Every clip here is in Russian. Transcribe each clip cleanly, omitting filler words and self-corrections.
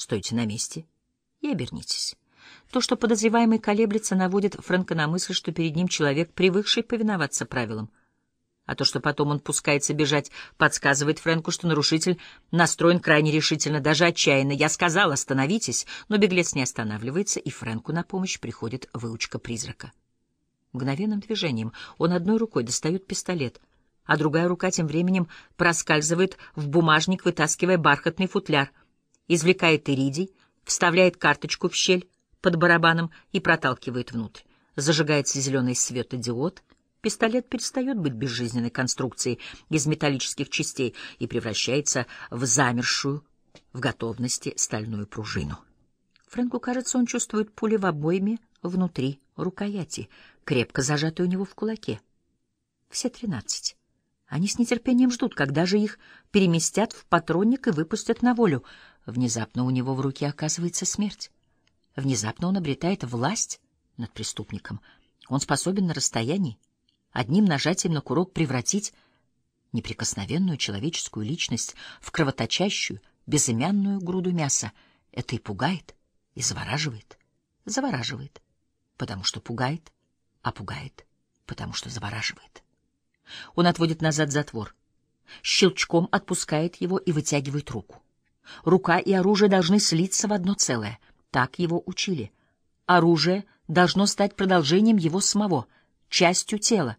Стойте на месте и обернитесь. То, что подозреваемый колеблется, наводит Фрэнка на мысль, что перед ним человек, привыкший повиноваться правилам. А то, что потом он пускается бежать, подсказывает Фрэнку, что нарушитель настроен крайне решительно, даже отчаянно. «Я сказал, остановитесь!» Но беглец не останавливается, и Фрэнку на помощь приходит выучка призрака. Мгновенным движением он одной рукой достает пистолет, а другая рука тем временем проскальзывает в бумажник, вытаскивая бархатный футляр, извлекает иридий, вставляет карточку в щель под барабаном и проталкивает внутрь. Зажигается зеленый светодиод. Пистолет перестает быть безжизненной конструкцией из металлических частей и превращается в замершую, в готовности стальную пружину. Фрэнку кажется, он чувствует пули в обойме внутри рукояти, крепко зажатой у него в кулаке. Все 13. Они с нетерпением ждут, когда же их переместят в патронник и выпустят на волю. Внезапно у него в руке оказывается смерть. Внезапно он обретает власть над преступником. Он способен на расстоянии одним нажатием на курок превратить неприкосновенную человеческую личность в кровоточащую, безымянную груду мяса. Это и пугает, и завораживает. Завораживает, потому что пугает, а пугает, потому что завораживает. Он отводит назад затвор, щелчком отпускает его и вытягивает руку. Рука и оружие должны слиться в одно целое. Так его учили. Оружие должно стать продолжением его самого, частью тела.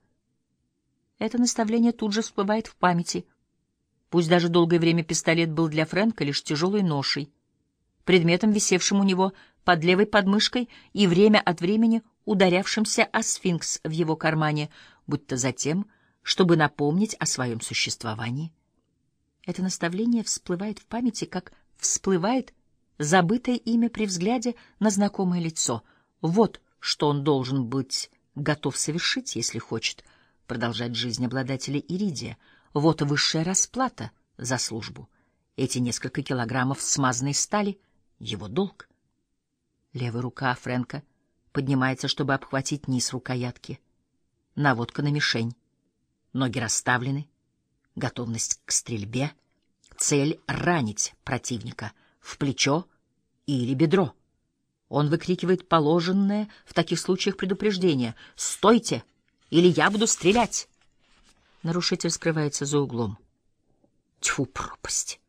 Это наставление тут же всплывает в памяти. Пусть даже долгое время пистолет был для Фрэнка лишь тяжелой ношей, предметом, висевшим у него под левой подмышкой и время от времени ударявшимся о сфинкс в его кармане, будто затем, чтобы напомнить о своем существовании. Это наставление всплывает в памяти, как всплывает забытое имя при взгляде на знакомое лицо. Вот что он должен быть готов совершить, если хочет продолжать жизнь обладателя иридия. Вот высшая расплата за службу. Эти несколько килограммов смазанной стали — его долг. Левая рука Фрэнка поднимается, чтобы обхватить низ рукоятки. Наводка на мишень. Ноги расставлены. Готовность к стрельбе. Цель — ранить противника в плечо или бедро. Он выкрикивает положенное в таких случаях предупреждение: «Стойте, или я буду стрелять!» Нарушитель скрывается за углом. Тьфу, пропасть.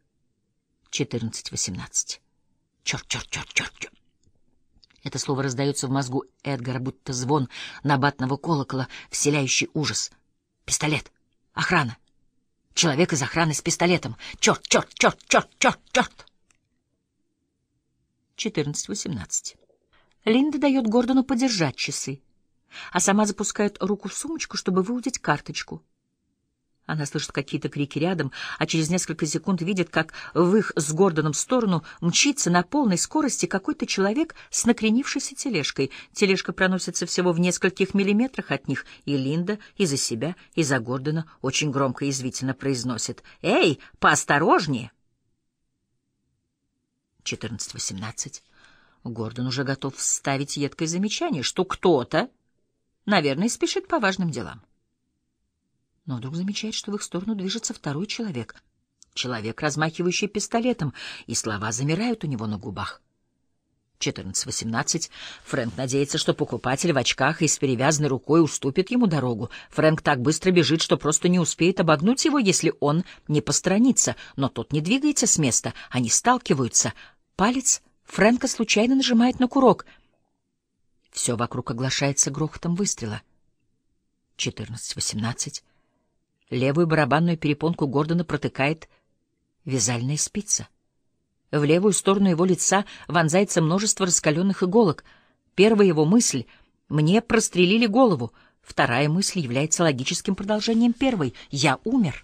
14-18. Черт, черт, черт, черт, черт. Это слово раздается в мозгу Эдгара, будто звон набатного колокола, вселяющий ужас. Пистолет. Охрана. Человек из охраны с пистолетом. Черт, черт, черт, черт, черт, черт. 14-18. Линда дает Гордону подержать часы, а сама запускает руку в сумочку, чтобы выудить карточку. Она слышит какие-то крики рядом, а через несколько секунд видит, как в их с Гордоном сторону мчится на полной скорости какой-то человек с накренившейся тележкой. Тележка проносится всего в нескольких миллиметрах от них, и Линда и за себя, и за Гордона очень громко и язвительно произносит: «Эй, поосторожнее!» 14-18. Гордон уже готов вставить едкое замечание, что кто-то, наверное, спешит по важным делам. Но вдруг замечает, что в их сторону движется второй человек. Человек, размахивающий пистолетом, и слова замирают у него на губах. 14-18. Фрэнк надеется, что покупатель в очках и с перевязанной рукой уступит ему дорогу. Фрэнк так быстро бежит, что просто не успеет обогнуть его, если он не посторонится. Но тот не двигается с места, они сталкиваются. Палец Фрэнка случайно нажимает на курок. Все вокруг оглашается грохотом выстрела. 14-18. Левую барабанную перепонку Гордона протыкает вязальная спица. В левую сторону его лица вонзается множество раскаленных иголок. Первая его мысль — «Мне прострелили голову». Вторая мысль является логическим продолжением первой: «Я умер».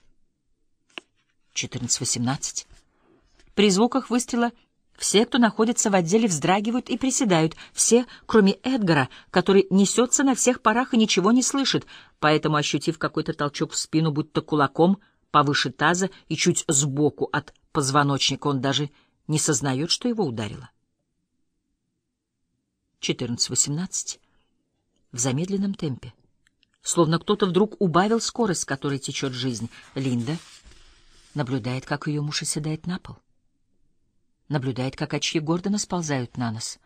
14-18. При звуках выстрела все, кто находится в отделе, вздрагивают и приседают. Все, кроме Эдгара, который несется на всех парах и ничего не слышит, поэтому, ощутив какой-то толчок в спину, будто кулаком, повыше таза и чуть сбоку от позвоночника, он даже не сознает, что его ударило. 14-18. В замедленном темпе. Словно кто-то вдруг убавил скорость, с которой течет жизнь. Линда наблюдает, как ее муж оседает на пол. наблюдает, как очки Гордона сползают на нос.